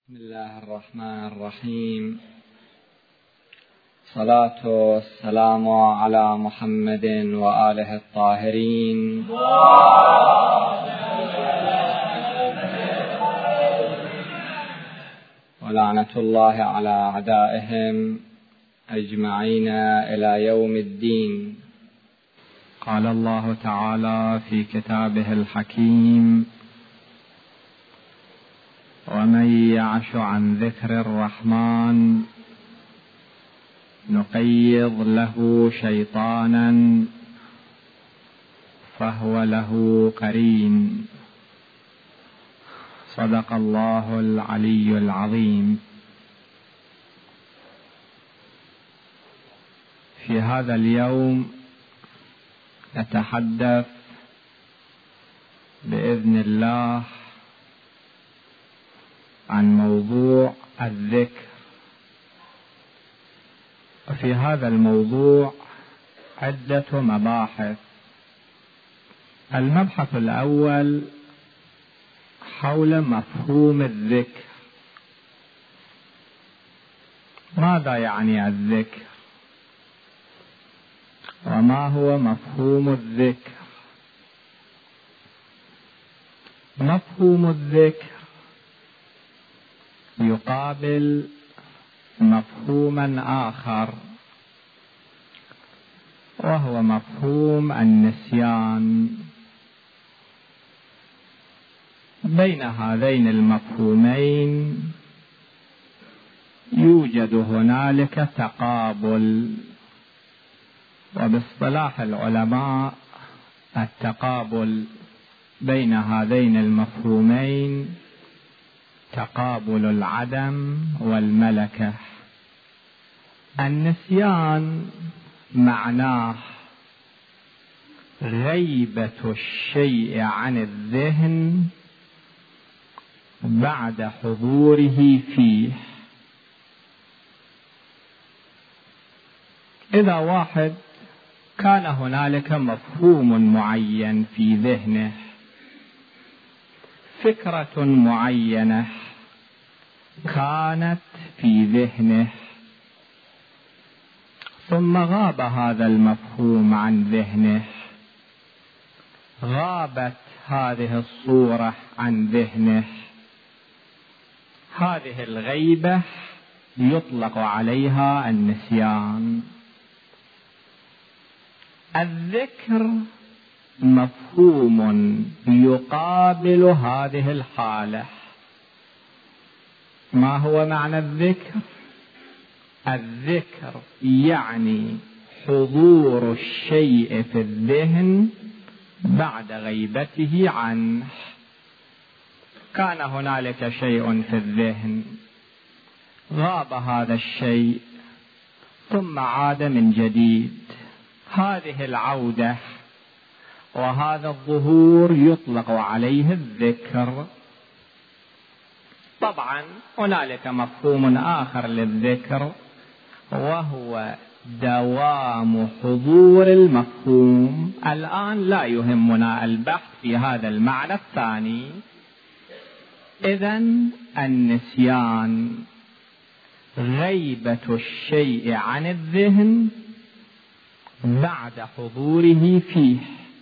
بسم الله الرحمن الرحيم. الصلاة والسلام على محمد وآله الطاهرين ولعنة الله على أعدائهم أجمعين إلى يوم الدين. قال الله تعالى في كتابه الحكيم: ومن يعش عن ذكر الرحمن نقيض له شيطانا فهو له قرين. صدق الله العلي العظيم. في هذا اليوم نتحدث بإذن الله عن موضوع الذكر. وفي هذا الموضوع عدة مباحث. المبحث الأول حول مفهوم الذكر. ماذا يعني الذكر؟ وما هو مفهوم الذكر؟ مفهوم الذكر يقابل مفهوما آخر، وهو مفهوم النسيان. بين هذين المفهومين يوجد هنالك تقابل، وباصطلاح العلماء التقابل بين هذين المفهومين تقابل العدم والملكة. النسيان معناه غيبة الشيء عن الذهن بعد حضوره فيه. إذا واحد كان هنالك مفهوم معين في ذهنه، فكرة معينة كانت في ذهنه، ثم غاب هذا المفهوم عن ذهنه، غابت هذه الصورة عن ذهنه، هذه الغيبة يطلق عليها النسيان. الذكر مفهوم يقابل هذه الحالة. ما هو معنى الذكر؟ الذكر يعني حضور الشيء في الذهن بعد غيبته عنه. كان هنالك شيء في الذهن، غاب هذا الشيء ثم عاد من جديد. هذه العودة وهذا الظهور يطلق عليه الذكر. طبعا هنالك مفهوم آخر للذكر، وهو دوام حضور المفهوم. الآن لا يهمنا البحث في هذا المعنى الثاني. إذن النسيان غيبة الشيء عن الذهن بعد حضوره فيه،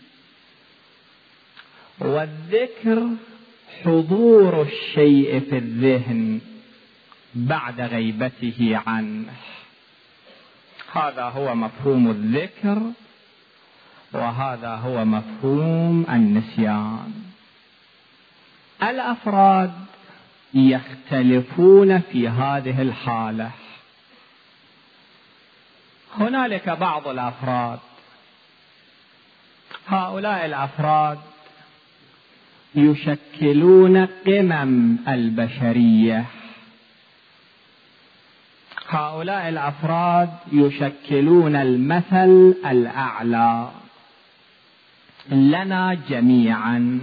والذكر حضور الشيء في الذهن بعد غيبته عنه. هذا هو مفهوم الذكر، وهذا هو مفهوم النسيان. الأفراد يختلفون في هذه الحالة. هنالك بعض الأفراد، هؤلاء الأفراد يشكلون قمم البشرية. هؤلاء الأفراد يشكلون المثل الأعلى لنا جميعا.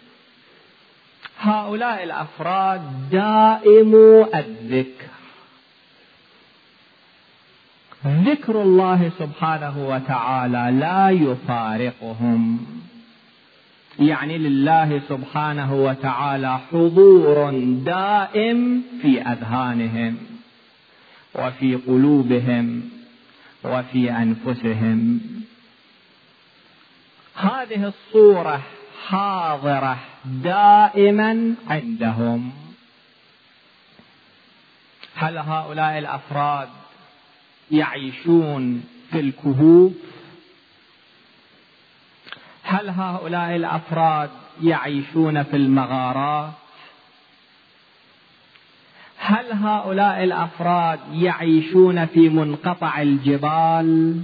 هؤلاء الأفراد دائمو الذكر. ذكر الله سبحانه وتعالى لا يفارقهم. يعني لله سبحانه وتعالى حضور دائم في أذهانهم وفي قلوبهم وفي أنفسهم. هذه الصورة حاضرة دائما عندهم. هل هؤلاء الأفراد يعيشون في الكهوف؟ هل هؤلاء الأفراد يعيشون في المغارات؟ هل هؤلاء الأفراد يعيشون في منقطع الجبال؟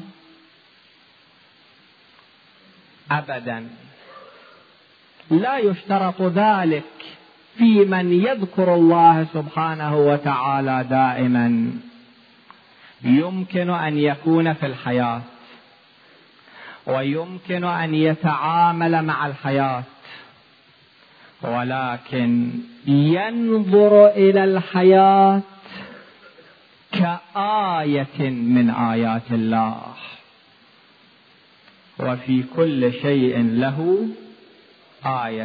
أبدا، لا يشترط ذلك في من يذكر الله سبحانه وتعالى دائما. يمكن أن يكون في الحياة ويمكن أن يتعامل مع الحياة، ولكن ينظر إلى الحياة كآية من آيات الله، وفي كل شيء له آية.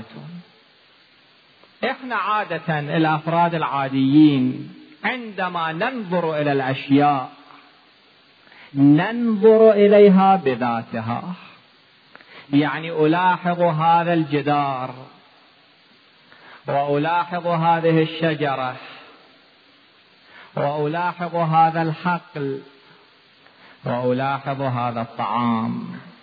إحنا عادة الأفراد العاديين عندما ننظر إلى الأشياء ننظر إليها بذاتها. يعني ألاحظ هذا الجدار، وألاحظ هذه الشجرة، وألاحظ هذا الحقل، وألاحظ هذا الطعام.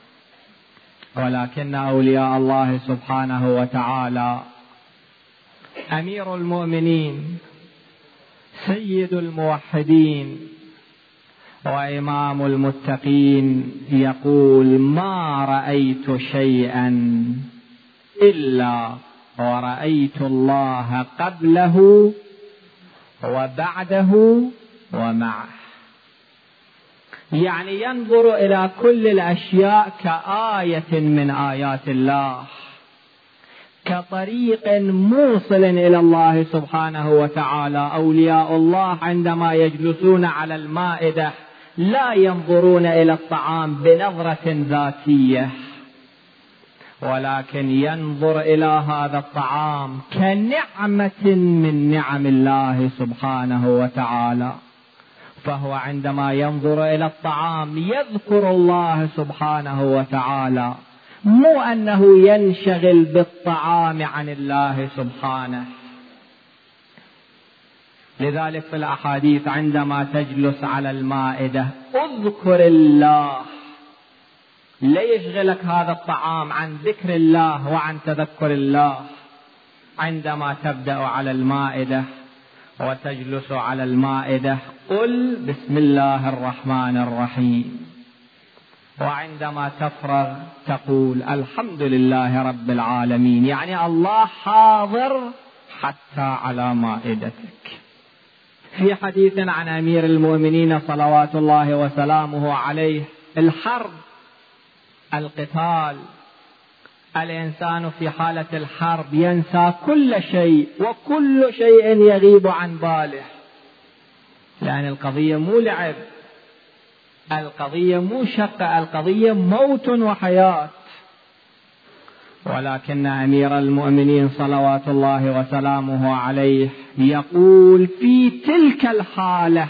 ولكن أولياء الله سبحانه وتعالى أمير المؤمنين سيد الموحدين وإمام المتقين يقول: ما رأيت شيئا إلا ورأيت الله قبله وبعده ومعه. يعني ينظر إلى كل الأشياء كآية من آيات الله، كطريق موصل إلى الله سبحانه وتعالى. أولياء الله عندما يجلسون على المائدة لا ينظرون إلى الطعام بنظرة ذاتية، ولكن ينظر إلى هذا الطعام كنعمة من نعم الله سبحانه وتعالى. فهو عندما ينظر إلى الطعام يذكر الله سبحانه وتعالى، مو أنه ينشغل بالطعام عن الله سبحانه. لذلك في الأحاديث عندما تجلس على المائدة اذكر الله، لا يشغلك هذا الطعام عن ذكر الله وعن تذكر الله. عندما تبدأ على المائدة وتجلس على المائدة قل بسم الله الرحمن الرحيم، وعندما تفرغ تقول الحمد لله رب العالمين. يعني الله حاضر حتى على مائدتك. في حديث عن أمير المؤمنين صلوات الله وسلامه عليه: الحرب، القتال، الإنسان في حالة الحرب ينسى كل شيء، وكل شيء يغيب عن باله، لأن القضية مو لعب، القضية مو شقة، القضية موت وحياة. ولكن أمير المؤمنين صلوات الله وسلامه عليه يقول: في تلك الحالة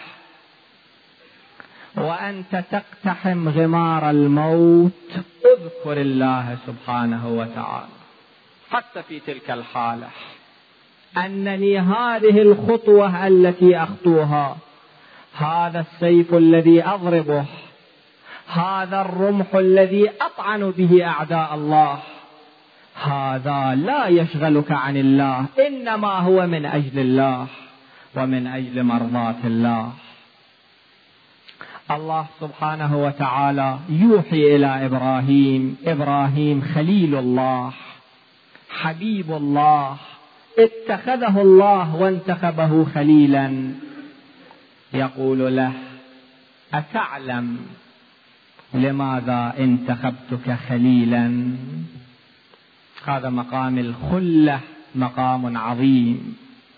وأنت تقتحم غمار الموت اذكر الله سبحانه وتعالى. حتى في تلك الحالة أنني هذه الخطوة التي أخطوها، هذا السيف الذي أضربه، هذا الرمح الذي أطعن به أعداء الله، هذا لا يشغلك عن الله، إنما هو من أجل الله ومن أجل مرضاة الله. الله سبحانه وتعالى يوحي إلى إبراهيم: إبراهيم خليل الله، حبيب الله، اتخذه الله وانتخبه خليلا. يقول له: أتعلم لماذا انتخبتك خليلا؟ هذا مقام الخلة، مقام عظيم.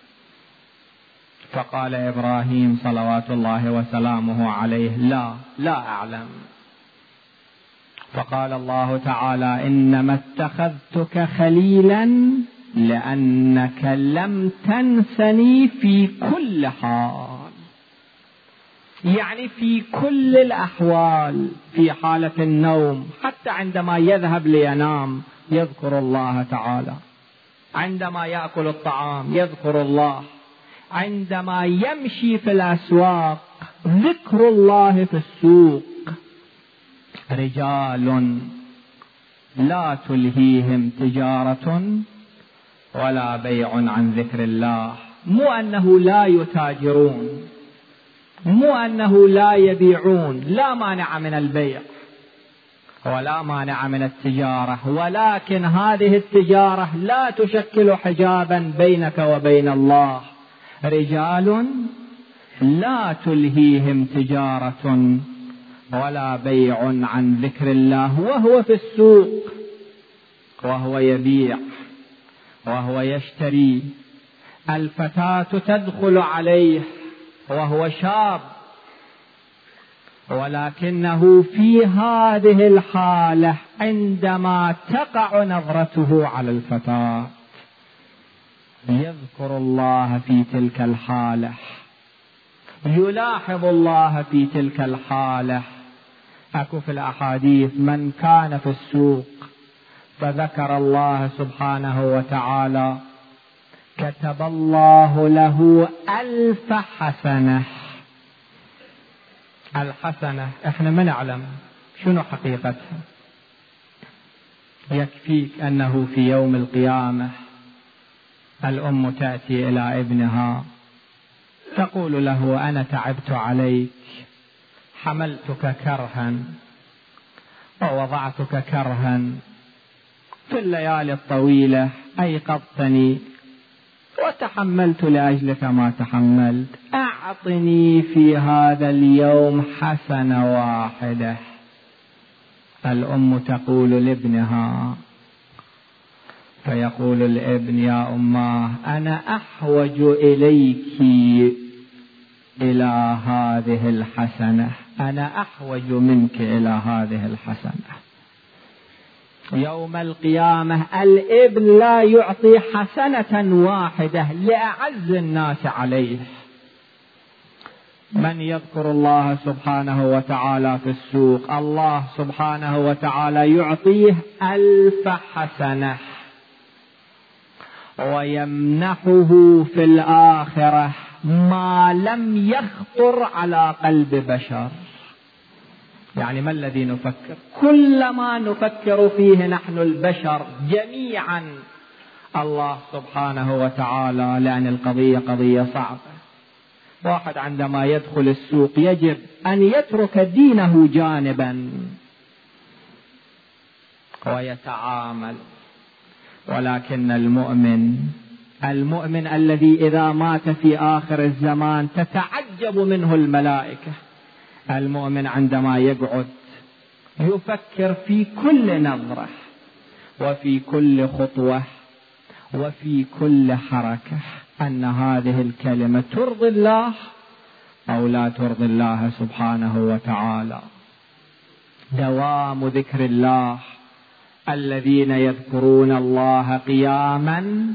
فقال إبراهيم صلوات الله وسلامه عليه: لا أعلم. فقال الله تعالى: إنما اتخذتك خليلا لأنك لم تنسني في كل حال، يعني في كل الأحوال، في حالة النوم حتى عندما يذهب لينام يذكر الله تعالى، عندما يأكل الطعام يذكر الله، عندما يمشي في الأسواق ذكر الله في السوق. رجال لا تلهيهم تجارة ولا بيع عن ذكر الله. مو أنه لا يتاجرون، مو أنه لا يبيعون، لا مانع من البيع ولا مانع من التجارة، ولكن هذه التجارة لا تشكل حجابا بينك وبين الله. رجال لا تلهيهم تجارة ولا بيع عن ذكر الله، وهو في السوق، وهو يبيع، وهو يشتري. الفتاة تدخل عليه وهو شاب، ولكنه في هذه الحالة عندما تقع نظرته على الفتاة يذكر الله في تلك الحالة، يلاحظ الله في تلك الحالة. أكو في الأحاديث: من كان في السوق فذكر الله سبحانه وتعالى كتب الله له 1000 حسنة. الحسنة احنا ما نعلم شنو حقيقتها، يكفيك أنه في يوم القيامة الأم تأتي إلى ابنها تقول له: أنا تعبت عليك، حملتك كرها ووضعتك كرها، في الليالي الطويلة أيقظتني وتحملت لأجلك ما تحملت، أعطني في هذا اليوم حسنة واحدة. الأم تقول لابنها، فيقول الابن: يا أماه، أنا أحوج إليك إلى هذه الحسنة، أنا أحوج منك إلى هذه الحسنة. يوم القيامة الابن لا يعطي حسنة واحدة لأعز الناس عليه. من يذكر الله سبحانه وتعالى في السوق الله سبحانه وتعالى يعطيه 1000 حسنة، ويمنحه في الآخرة ما لم يخطر على قلب بشر. يعني ما الذي نفكر؟ كل ما نفكر فيه نحن البشر جميعا الله سبحانه وتعالى، لأن القضية قضية صعبة. واحد عندما يدخل السوق يجب أن يترك دينه جانبا ويتعامل، ولكن المؤمن الذي إذا مات في آخر الزمان تتعجب منه الملائكة، المؤمن عندما يقعد يفكر في كل نظرة وفي كل خطوة وفي كل حركة أن هذه الكلمة ترضي الله أو لا ترضي الله سبحانه وتعالى. دوام ذكر الله، الذين يذكرون الله قياما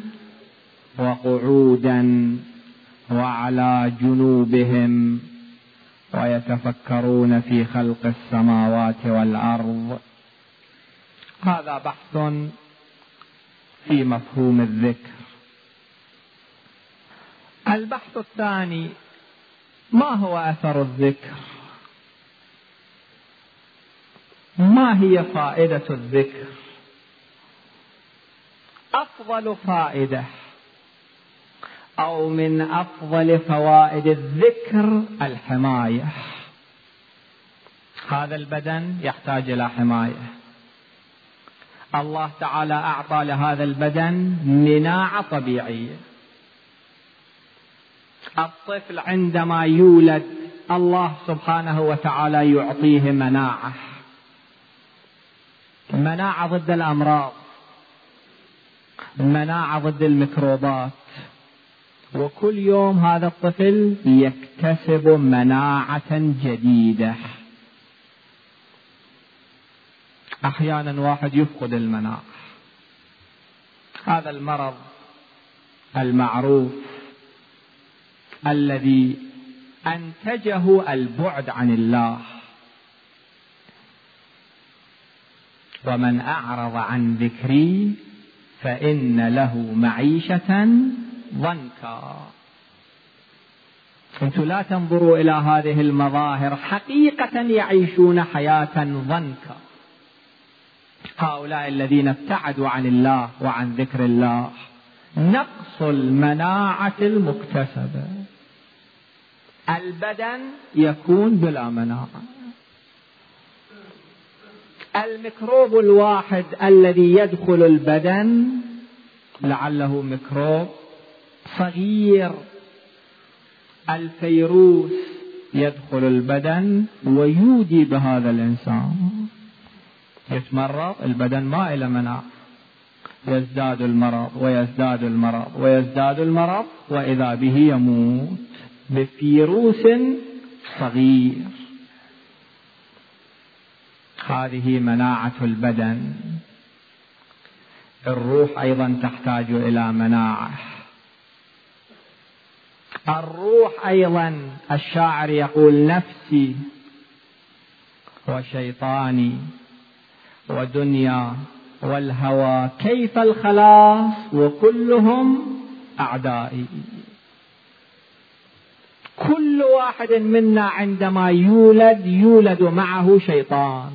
وقعودا وعلى جنوبهم ويتفكرون في خلق السماوات والأرض. هذا بحث في مفهوم الذكر. البحث الثاني: ما هو أثر الذكر؟ ما هي فائدة الذكر؟ أفضل فائدة أو من أفضل فوائد الذكر الحماية. هذا البدن يحتاج إلى حماية. الله تعالى أعطى لهذا البدن مناعة طبيعية. الطفل عندما يولد الله سبحانه وتعالى يعطيه مناعة ضد الأمراض، مناعة ضد الميكروبات، وكل يوم هذا الطفل يكتسب مناعة جديدة. أحيانا واحد يفقد المناعة. هذا المرض المعروف الذي أنتجه البعد عن الله. ومن أعرض عن ذكري فإن له معيشة ضنكا. أنتم لا تنظروا إلى هذه المظاهر، حقيقة يعيشون حياة ضنكا. هؤلاء الذين ابتعدوا عن الله وعن ذكر الله. نقص المناعة المكتسبة، البدن يكون بلا مناعة. الميكروب الواحد الذي يدخل البدن لعله ميكروب صغير، الفيروس يدخل البدن ويودي بهذا الإنسان، يتمرض، البدن ما إلى مناعة، يزداد المرض ويزداد المرض ويزداد المرض، وإذا به يموت بفيروس صغير. هذه مناعة البدن. الروح أيضا تحتاج إلى مناعة. الروح أيضا الشاعر يقول: نفسي وشيطاني ودنيا والهوى كيف الخلاص وكلهم أعدائي. كل واحد منا عندما يولد معه شيطان.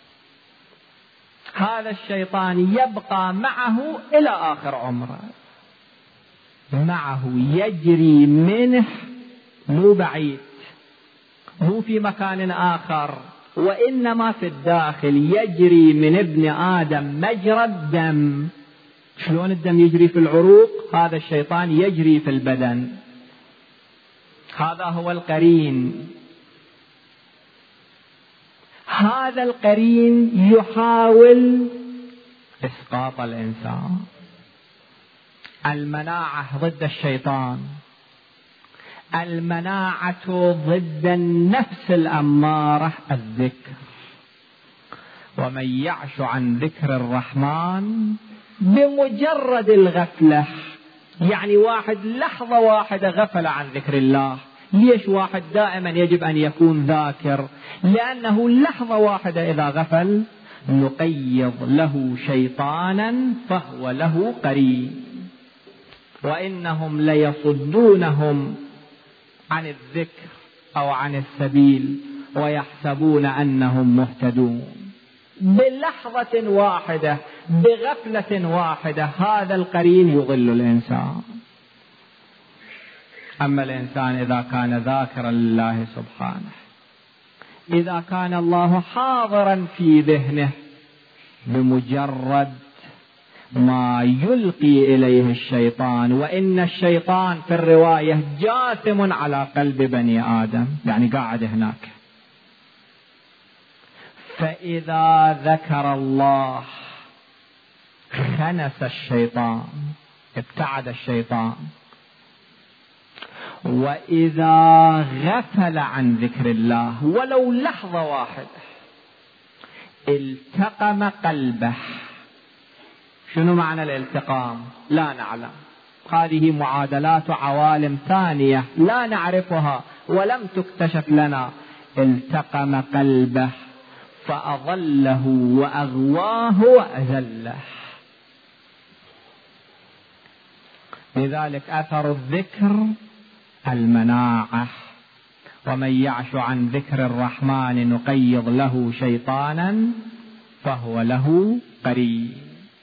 هذا الشيطان يبقى معه إلى آخر عمره، معه يجري منه، مو بعيد، مو في مكان آخر، وإنما في الداخل. يجري من ابن آدم مجرى الدم. شلون الدم يجري في العروق؟ هذا الشيطان يجري في البدن. هذا هو القرين. هذا القرين يحاول إسقاط الإنسان. المناعة ضد الشيطان، المناعة ضد النفس الأمارة الذكر. ومن يعش عن ذكر الرحمن بمجرد الغفلة، يعني واحد لحظة واحدة غفل عن ذكر الله. ليش واحد دائما يجب أن يكون ذاكر؟ لأنه لحظة واحدة إذا غفل نقيض له شيطانا فهو له قرين، وإنهم ليصدونهم عن الذكر أو عن السبيل ويحسبون أنهم مهتدون. بلحظة واحدة، بغفلة واحدة، هذا القرين يضل الإنسان. أما الإنسان إذا كان ذاكرا لله سبحانه، إذا كان الله حاضرا في ذهنه، بمجرد ما يلقي إليه الشيطان، وإن الشيطان في الرواية جاثم على قلب بني آدم، يعني قاعد هناك، فإذا ذكر الله خنس الشيطان، ابتعد الشيطان. وإذا غفل عن ذكر الله ولو لحظة واحدة التقم قلبه. شنو معنى الالتقام؟ لا نعلم، هذه معادلات عوالم ثانية لا نعرفها ولم تكتشف لنا. التقم قلبه فأضله وأغواه وأذله. لذلك أثر الذكر المناعة. ومن يعش عن ذكر الرحمن نقيض له شيطانا فهو له قرين.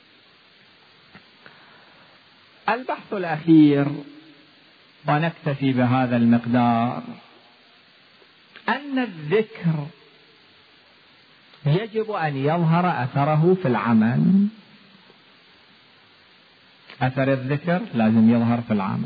البحث الأخير، ونكتفي بهذا المقدار، أن الذكر يجب أن يظهر أثره في العمل. أثر الذكر لازم يظهر في العمل،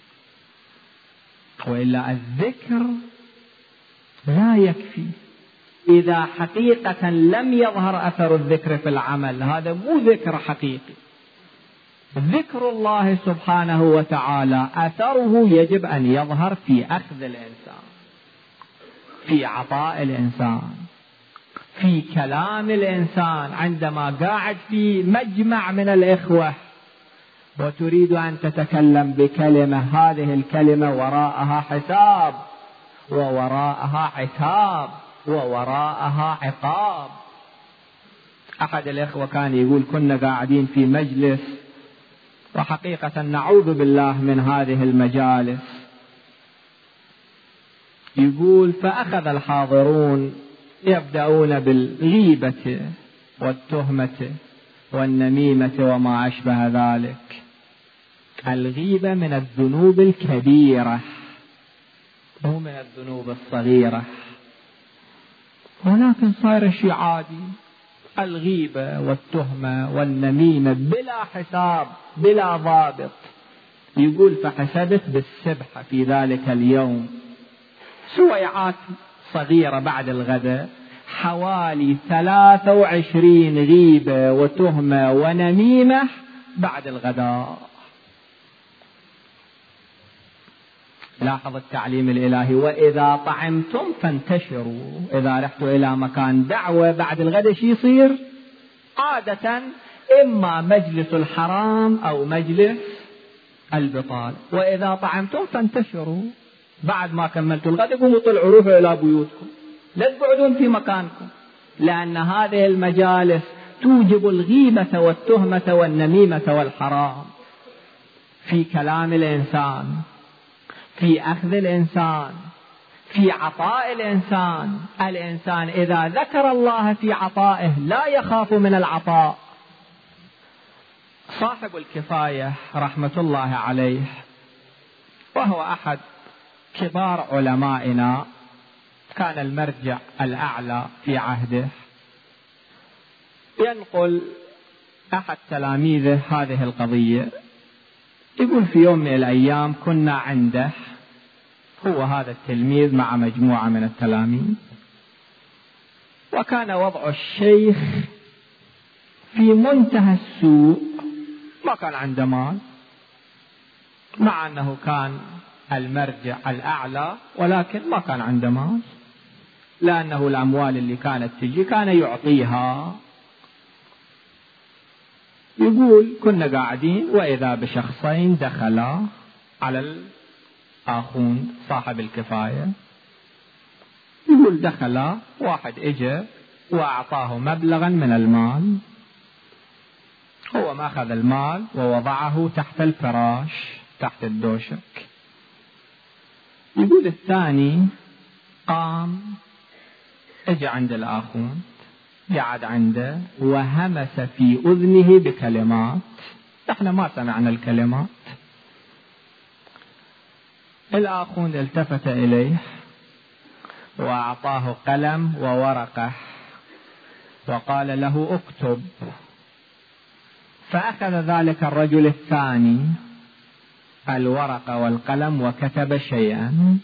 وإلا الذكر لا يكفي. إذا حقيقة لم يظهر أثر الذكر في العمل، هذا مو ذكر حقيقي. ذكر الله سبحانه وتعالى أثره يجب أن يظهر في أخذ الإنسان، في عطاء الإنسان، في كلام الإنسان عندما قاعد في مجمع من الإخوة وتريد أن تتكلم بكلمة، هذه الكلمة وراءها حساب ووراءها عتاب ووراءها عقاب. أحد الإخوة كان يقول كنا قاعدين في مجلس، وحقيقة نعوذ بالله من هذه المجالس، يقول فأخذ الحاضرون يبدأون بالغيبة والتهمة والنميمة وما أشبه ذلك. الغيبة من الذنوب الكبيرة مو من الذنوب الصغيرة، ولكن صار شيء عادي، الغيبة والتهمة والنميمة بلا حساب بلا ضابط. يقول فحسبت بالسبحة في ذلك اليوم سويعات صغيرة بعد الغداء حوالي 23 غيبة وتهمة ونميمة بعد الغداء. لاحظ التعليم الإلهي: وإذا طعمتم فانتشروا. إذا رحتوا إلى مكان دعوة بعد الغداء شي يصير؟ عادة إما مجلس الحرام أو مجلس البطال. وإذا طعمتم فانتشروا، بعد ما كملتوا الغداء قوموا طلعوا روحوا إلى بيوتكم، لا تقعدون في مكانكم، لأن هذه المجالس توجب الغيبة والتهمة والنميمة والحرام في كلام الإنسان، في أخذ الإنسان، في عطاء الإنسان. الإنسان إذا ذكر الله في عطائه لا يخاف من العطاء. صاحب الكفاية رحمة الله عليه، وهو أحد كبار علمائنا، كان المرجع الأعلى في عهده، ينقل أحد تلاميذه هذه القضية. يقول في يوم من الأيام كنا عنده، هو هذا التلميذ مع مجموعة من التلاميذ، وكان وضع الشيخ في منتهى السوء، ما كان عنده مال، مع أنه كان المرجع الأعلى، ولكن ما كان عنده مال، لأنه الأموال اللي كانت تجي كان يعطيها. يقول كنا قاعدين وإذا بشخصين دخلا على الآخوند صاحب الكفاية. يقول دخلا، واحد اجى وأعطاه مبلغا من المال، هو ما أخذ المال ووضعه تحت الفراش تحت الدوشك. يقول الثاني قام اجى عند الآخوند، قعد عنده وهمس في أذنه بكلمات، احنا ما سمعنا الكلمات. الآخوند التفت إليه وأعطاه قلم وورقة وقال له اكتب. فأخذ ذلك الرجل الثاني الورقة والقلم وكتب شيئا.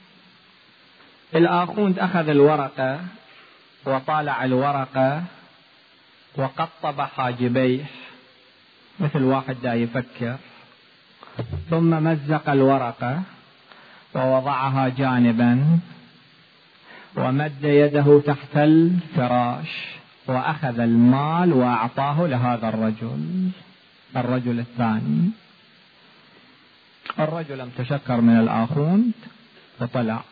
الآخوند أخذ الورقة وطالع الورقة وقطب حاجبيه مثل واحد دا يفكر، ثم مزق الورقة ووضعها جانبا ومد يده تحت الفراش وأخذ المال وأعطاه لهذا الرجل الثاني. الرجل تشكر من الآخوند وطلع.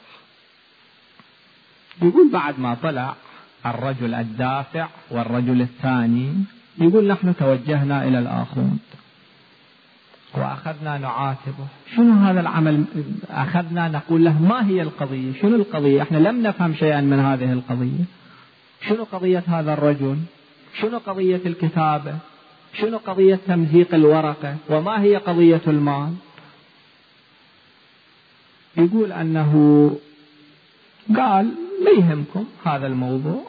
يقول بعد ما طلع الرجل الدافع والرجل الثاني، يقول نحن توجهنا إلى الآخوند وأخذنا نعاتبه، شنو هذا العمل؟ أخذنا نقول له ما هي القضية؟ شنو القضية؟ احنا لم نفهم شيئا من هذه القضية. شنو قضية هذا الرجل؟ شنو قضية الكتابة؟ شنو قضية تمزيق الورقة؟ وما هي قضية المال؟ يقول أنه قال لا يهمكم هذا الموضوع،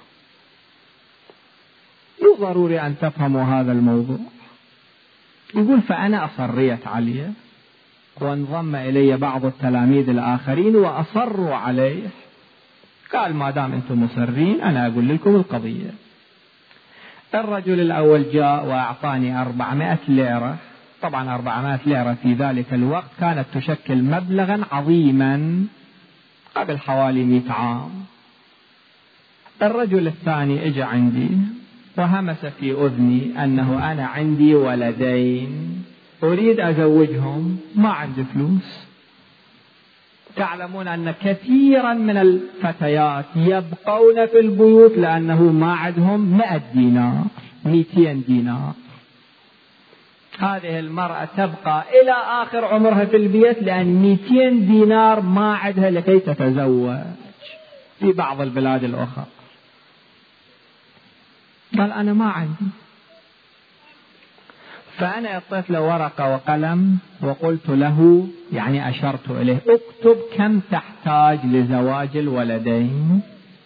مو ضروري أن تفهموا هذا الموضوع. يقول فأنا أصريت عليه وانضم إلي بعض التلاميذ الآخرين وأصروا عليه. قال ما دام أنتم مصرين أنا أقول لكم القضية. الرجل الأول جاء وأعطاني 400 ليرة. طبعا 400 ليرة في ذلك الوقت كانت تشكل مبلغا عظيما قبل حوالي 100 عام. الرجل الثاني اجى عندي وهمس في أذني أنه أنا عندي ولدين أريد أزوجهم، ما عندي فلوس. تعلمون أن كثيرا من الفتيات يبقون في البيوت لأنه ما عندهم 100 دينار 200 دينار. هذه المرأة تبقى إلى آخر عمرها في البيت لأن 200 دينار ما عندها لكي تتزوج في بعض البلاد الأخرى. قال أنا ما عندي. فأنا أعطيت له ورقة وقلم وقلت له، يعني أشرت إليه، اكتب كم تحتاج لزواج الولدين.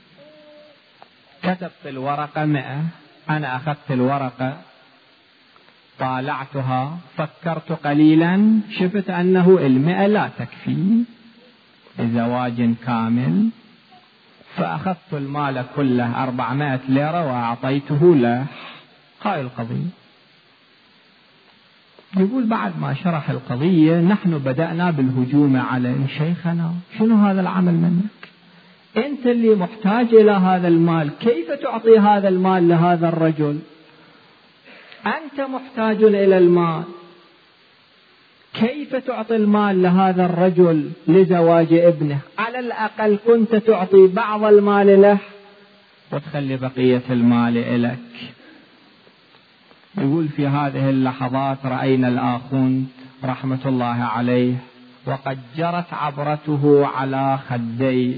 كتب في الورقة 100. أنا أخذت الورقة طالعتها، فكرت قليلا، شفت أنه 100 لا تكفي لزواج كامل، فأخذت المال كله 400 ليرة وأعطيته له. هاي القضية. يقول بعد ما شرح القضية نحن بدأنا بالهجوم عليه. شيخنا شنو هذا العمل منك؟ أنت اللي محتاج إلى هذا المال، كيف تعطي هذا المال لهذا الرجل؟ أنت محتاج إلى المال، كيف تعطي المال لهذا الرجل لزواج ابنه؟ على الأقل كنت تعطي بعض المال له وتخلي بقية المال إليك. يقول في هذه اللحظات رأينا الآخوند رحمة الله عليه وقد جرت عبرته على خديه.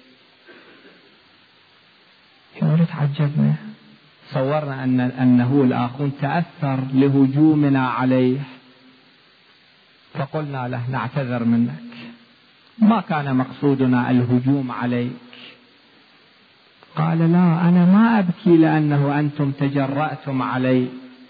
يقول تعجبنا، صورنا أنه الآخوند تأثر لهجومنا عليه، فقلنا له نعتذر منك، ما كان مقصودنا الهجوم عليك. قال لا، أنا ما أبكي لأنه أنتم تجرأتم علي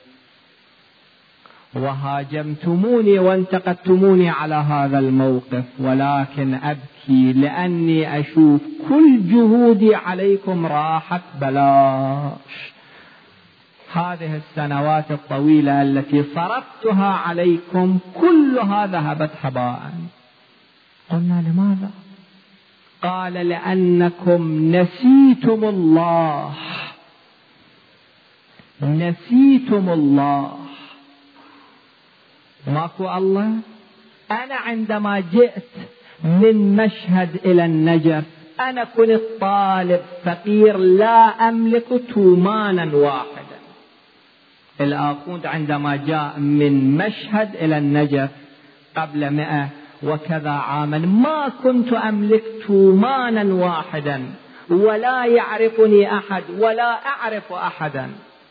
وهاجمتموني وانتقدتموني على هذا الموقف، ولكن أبكي لأني أشوف كل جهودي عليكم راحت بلاش. هذه السنوات الطويلة التي صرفتها عليكم كلها ذهبت هباء. قلنا لماذا؟ قال لأنكم نسيتم الله، نسيتم الله. ماكو الله. أنا عندما جئت من مشهد إلى النجف أنا كنت طالب فقير لا أملك تومانا واحدا. الآخوند عندما جاء من مشهد إلى النجف قبل 100 وكذا عاما ما كنت أملك تومانا واحدا، ولا يعرفني أحد ولا أعرف أحدا.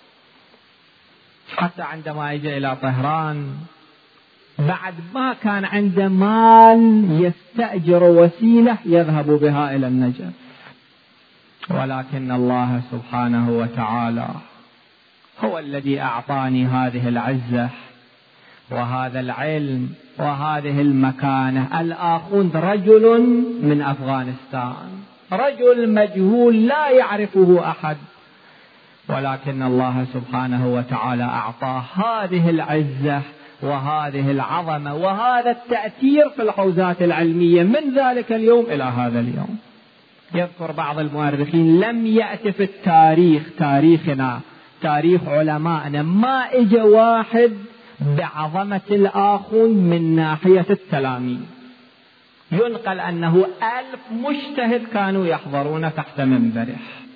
حتى عندما يجي إلى طهران بعد ما كان عنده مال يستأجر وسيلة يذهب بها إلى النجف، ولكن الله سبحانه وتعالى هو الذي أعطاني هذه العزة وهذا العلم وهذه المكانة. الآخوند رجل من أفغانستان، رجل مجهول لا يعرفه أحد، ولكن الله سبحانه وتعالى أعطاه هذه العزة وهذه العظمة وهذا التأثير في الحوزات العلمية من ذلك اليوم إلى هذا اليوم. يذكر بعض المؤرخين لم يأتي في التاريخ، تاريخنا تاريخ علمائنا، ما إجا واحد بعظمة الآخوند من ناحية التلاميذ. ينقل أنه 1000 مجتهد كانوا يحضرون تحت منبره،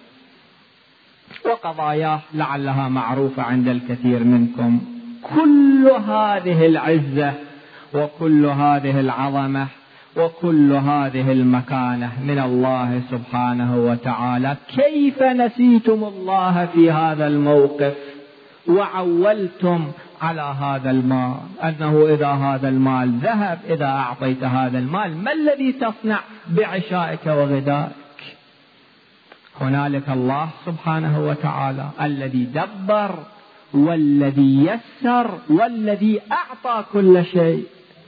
وقضاياه لعلها معروفة عند الكثير منكم. كل هذه العزة وكل هذه العظمة وكل هذه المكانة من الله سبحانه وتعالى. كيف نسيتم الله في هذا الموقف وعولتم على هذا المال أنه إذا هذا المال ذهب، إذا أعطيت هذا المال ما الذي تصنع بعشائك وغدائك؟ هنالك الله سبحانه وتعالى الذي دبر والذي يسر والذي أعطى كل شيء.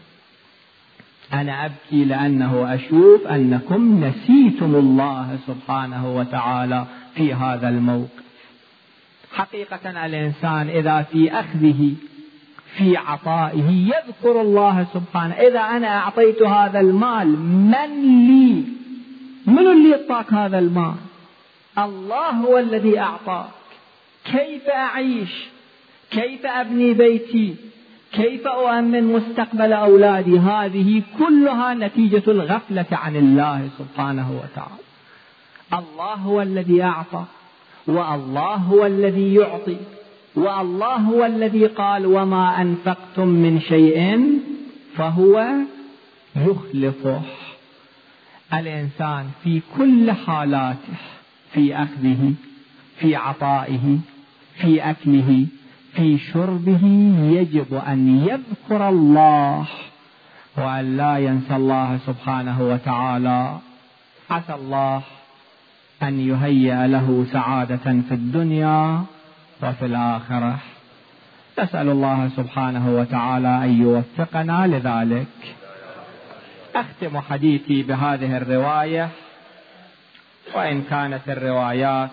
أنا أبكي لأنه أشوف أنكم نسيتم الله سبحانه وتعالى في هذا الموقف. حقيقة الإنسان إذا في أخذه في عطائه يذكر الله سبحانه. إذا أنا أعطيت هذا المال من لي؟ من اللي يعطاك هذا المال؟ الله هو الذي أعطاك. كيف أعيش؟ كيف أبني بيتي؟ كيف أؤمن مستقبل أولادي؟ هذه كلها نتيجة الغفلة عن الله سبحانه وتعالى. الله هو الذي أعطى، والله هو الذي يعطي، والله هو الذي قال وما أنفقتم من شيء فهو يخلفه. الإنسان في كل حالاته، في أخذه، في عطائه، في أكله، في شربه، يجب أن يذكر الله وأن لا ينسى الله سبحانه وتعالى. عسى الله أن يهيئ له سعادة في الدنيا وفي الآخرة. نسأل الله سبحانه وتعالى أن يوفقنا لذلك. أختم حديثي بهذه الرواية، وإن كانت الروايات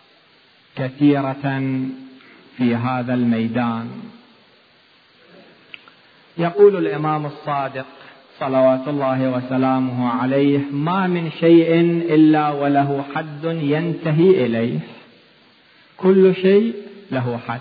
كثيرة في هذا الميدان. يقول الإمام الصادق صلوات الله وسلامه عليه: ما من شيء إلا وله حد ينتهي إليه، كل شيء له حد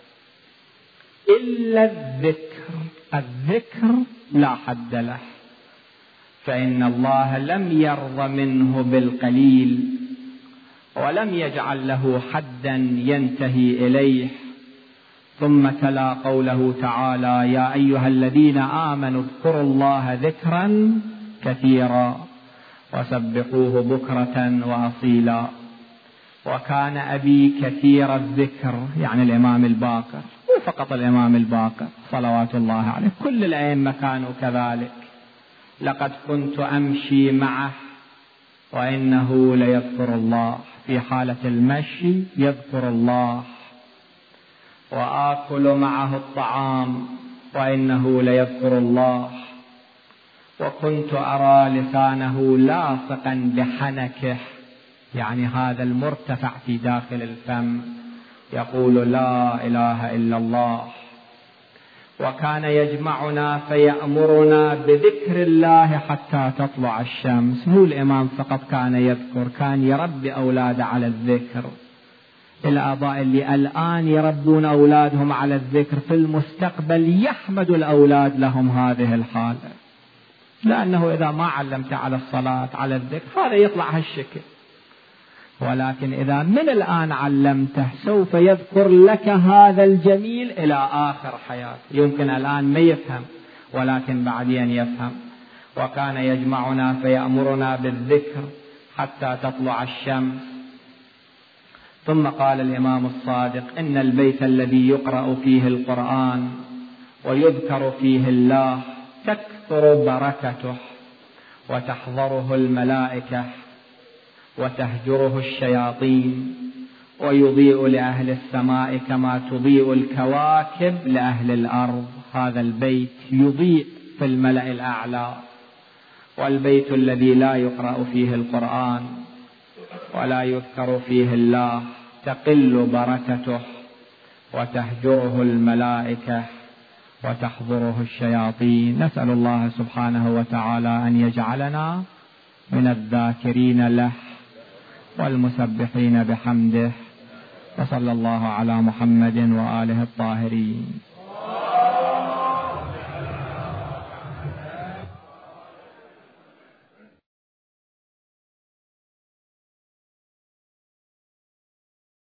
إلا الذكر. الذكر لا حد له، فإن الله لم يرضى منه بالقليل ولم يجعل له حدا ينتهي إليه. ثم تلا قوله تعالى: يا أيها الذين آمنوا اذكروا الله ذكرا كثيرا وسبحوه بكرة وأصيلا. وكان أبي كثير الذكر، يعني الإمام الباقر، مو فقط الإمام الباقر صلوات الله عليه، كل الأئمة كانوا كذلك. لقد كنت أمشي معه وإنه ليذكر الله، في حالة المشي يذكر الله، وآكل معه الطعام وإنه ليذكر الله، وكنت أرى لسانه لاصقا بحنكه، يعني هذا المرتفع في داخل الفم، يقول لا إله إلا الله. وكان يجمعنا فيأمرنا بذكر الله حتى تطلع الشمس. مو الإمام فقط كان يذكر، كان يربي أولاده على الذكر. الآباء اللي الآن يربون أولادهم على الذكر في المستقبل يحمد الأولاد لهم هذه الحالة، لأنه إذا ما علمت على الصلاة على الذكر هذا يطلع هالشكل، ولكن إذا من الآن علمته سوف يذكر لك هذا الجميل إلى آخر حياته. يمكن الآن ما يفهم ولكن بعدين يفهم. وكان يجمعنا فيأمرنا بالذكر حتى تطلع الشمس. ثم قال الإمام الصادق: إن البيت الذي يقرأ فيه القرآن ويذكر فيه الله تكثر بركته وتحضره الملائكة وتهجره الشياطين، ويضيء لأهل السماء كما تضيء الكواكب لأهل الأرض. هذا البيت يضيء في الملأ الأعلى. والبيت الذي لا يقرأ فيه القرآن ولا يذكر فيه الله تقل بركته وتهجره الملائكة وتحضره الشياطين. نسأل الله سبحانه وتعالى أن يجعلنا من الذاكرين له والمسبحين بحمده. وصلى الله على محمد وآله الطاهرين.